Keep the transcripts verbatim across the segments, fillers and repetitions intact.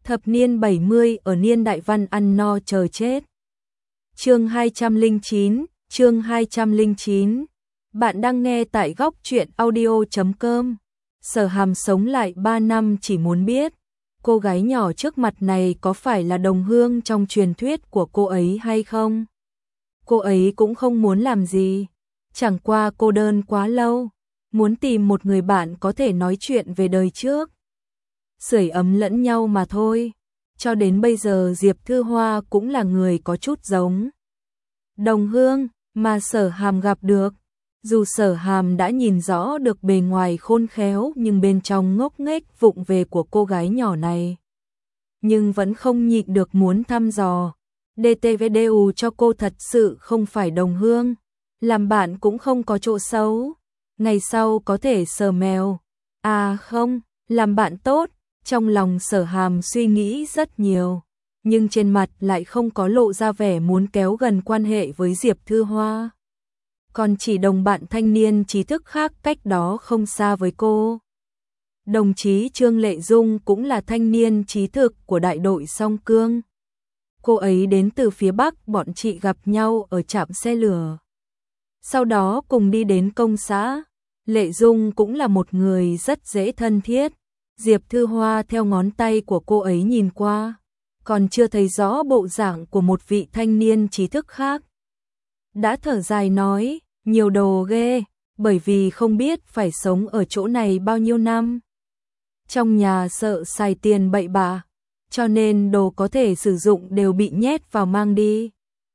Thập niên bảy mươi ở niên đại văn ăn no chờ chết. Chương hai trăm lẻ chín, chương hai trăm lẻ chín. Bạn đang nghe tại góc truyện audio chấm com. Sở Hàm sống lại ba năm chỉ muốn biết, cô gái nhỏ trước mặt này có phải là đồng hương trong truyền thuyết của cô ấy hay không? Cô ấy cũng không muốn làm gì, chẳng qua cô đơn quá lâu, muốn tìm một người bạn có thể nói chuyện về đời trước, sưởi ấm lẫn nhau mà thôi. Cho đến bây giờ Diệp Thư Hoa cũng là người có chút giống đồng hương mà Sở Hàm gặp được. Dù Sở Hàm đã nhìn rõ được bề ngoài khôn khéo nhưng bên trong ngốc nghếch vụng về của cô gái nhỏ này, nhưng vẫn không nhịn được muốn thăm dò. đê tê vê đê u cho cô thật sự không phải đồng hương, làm bạn cũng không có chỗ xấu, ngày sau có thể sờ mèo. À không, làm bạn tốt. Trong lòng Sở Hàm suy nghĩ rất nhiều, nhưng trên mặt lại không có lộ ra vẻ muốn kéo gần quan hệ với Diệp Thư Hoa. Còn chỉ đồng bạn thanh niên trí thức khác cách đó không xa với cô. Đồng chí Trương Lệ Dung cũng là thanh niên trí thức của đại đội Song Cương. Cô ấy đến từ phía Bắc, bọn chị gặp nhau ở trạm xe lửa, sau đó cùng đi đến công xã. Lệ Dung cũng là một người rất dễ thân thiết. Diệp Thư Hoa theo ngón tay của cô ấy nhìn qua, còn chưa thấy rõ bộ dạng của một vị thanh niên trí thức khác, đã thở dài nói, nhiều đồ ghê, bởi vì không biết phải sống ở chỗ này bao nhiêu năm. Trong nhà sợ xài tiền bậy bạ, cho nên đồ có thể sử dụng đều bị nhét vào mang đi.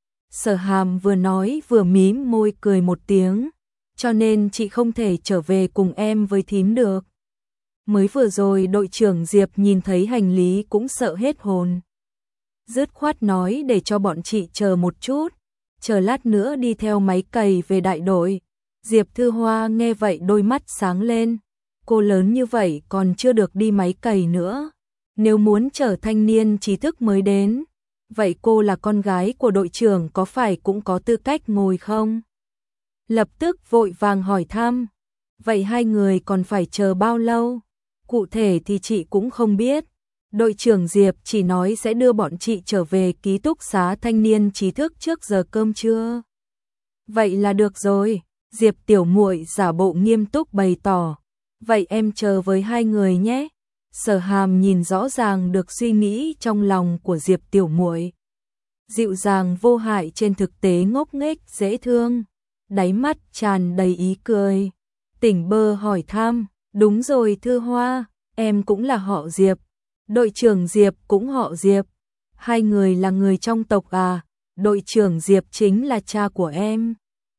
Sở Hàm vừa nói vừa mím môi cười một tiếng, cho nên chị không thể trở về cùng em với thím được. Mới vừa rồi đội trưởng Diệp nhìn thấy hành lý cũng sợ hết hồn, dứt khoát nói để cho bọn chị chờ một chút, chờ lát nữa đi theo máy cày về đại đội. Diệp Thư Hoa nghe vậy đôi mắt sáng lên, cô lớn như vậy còn chưa được đi máy cày nữa, nếu muốn trở thanh niên trí thức mới đến, vậy cô là con gái của đội trưởng có phải cũng có tư cách ngồi không? Lập tức vội vàng hỏi thăm, vậy hai người còn phải chờ bao lâu? Cụ thể thì chị cũng không biết. Đội trưởng Diệp chỉ nói sẽ đưa bọn chị trở về ký túc xá thanh niên trí thức trước giờ cơm trưa. Vậy là được rồi. Diệp tiểu muội giả bộ nghiêm túc bày tỏ. Vậy em chờ với hai người nhé. Sở Hàm nhìn rõ ràng được suy nghĩ trong lòng của Diệp tiểu muội, dịu dàng vô hại trên thực tế ngốc nghếch dễ thương, đáy mắt tràn đầy ý cười. Tỉnh bơ hỏi thăm, đúng rồi Thư Hoa, em cũng là họ Diệp, đội trưởng Diệp cũng họ Diệp, hai người là người trong tộc à? Đội trưởng Diệp chính là cha của em.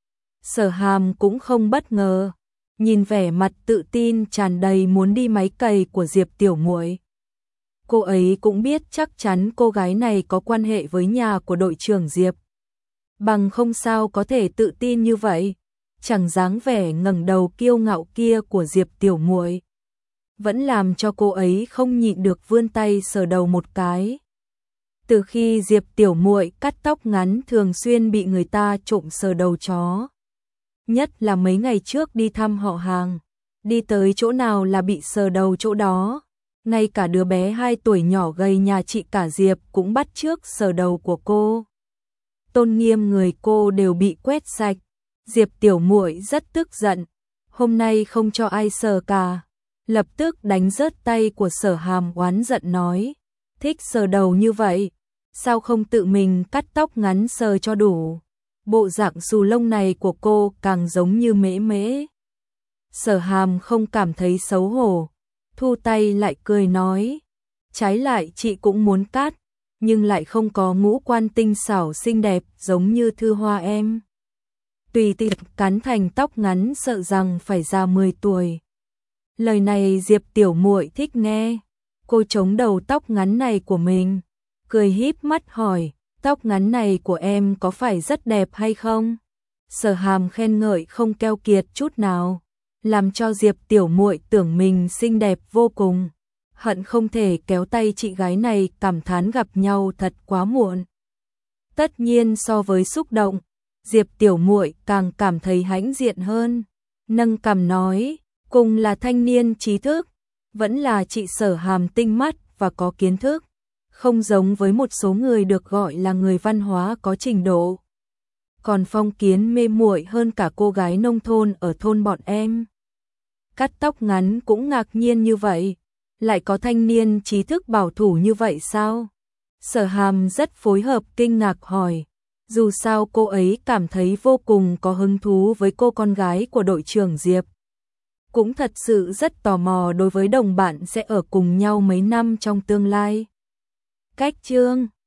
Sở Hàm cũng không bất ngờ, nhìn vẻ mặt tự tin tràn đầy muốn đi máy cày của Diệp tiểu muội, cô ấy cũng biết chắc chắn cô gái này có quan hệ với nhà của đội trưởng Diệp, bằng không sao có thể tự tin như vậy. Chẳng dáng vẻ ngẩng đầu kiêu ngạo kia của Diệp tiểu muội vẫn làm cho cô ấy không nhịn được vươn tay sờ đầu một cái. Từ khi Diệp tiểu muội cắt tóc ngắn thường xuyên bị người ta trộm sờ đầu chó, nhất là mấy ngày trước đi thăm họ hàng, đi tới chỗ nào là bị sờ đầu chỗ đó. Ngay cả đứa bé hai tuổi nhỏ gầy nhà chị cả Diệp cũng bắt chước sờ đầu của cô. Tôn nghiêm người cô đều bị quét sạch. Diệp tiểu muội rất tức giận, hôm nay không cho ai sờ cả, lập tức đánh rớt tay của Sở Hàm oán giận nói, thích sờ đầu như vậy, sao không tự mình cắt tóc ngắn sờ cho đủ, bộ dạng xù lông này của cô càng giống như mễ mễ. Sở Hàm không cảm thấy xấu hổ, thu tay lại cười nói, trái lại chị cũng muốn cắt, nhưng lại không có ngũ quan tinh xảo xinh đẹp giống như Thư Hoa em. Tùy tiện cắn thành tóc ngắn sợ rằng phải già mười tuổi. Lời này Diệp tiểu muội thích nghe. Cô chống đầu tóc ngắn này của mình, cười híp mắt hỏi, tóc ngắn này của em có phải rất đẹp hay không? Sở Hàm khen ngợi không keo kiệt chút nào, làm cho Diệp tiểu muội tưởng mình xinh đẹp vô cùng, hận không thể kéo tay chị gái này cảm thán gặp nhau thật quá muộn. Tất nhiên so với xúc động, Diệp tiểu muội càng cảm thấy hãnh diện hơn, nâng cằm nói, cùng là thanh niên trí thức, vẫn là chị Sở Hàm tinh mắt và có kiến thức. không giống với một số người được gọi là người văn hóa có trình độ. Còn Phong Kiến mê muội hơn cả cô gái nông thôn ở thôn bọn em. Cắt tóc ngắn cũng ngạc nhiên như vậy, lại có thanh niên trí thức bảo thủ như vậy sao? Sở Hàm rất phối hợp kinh ngạc hỏi, dù sao cô ấy cảm thấy vô cùng có hứng thú với cô con gái của đội trưởng Diệp. Cũng thật sự rất tò mò đối với đồng bạn sẽ ở cùng nhau mấy năm trong tương lai. Cách chương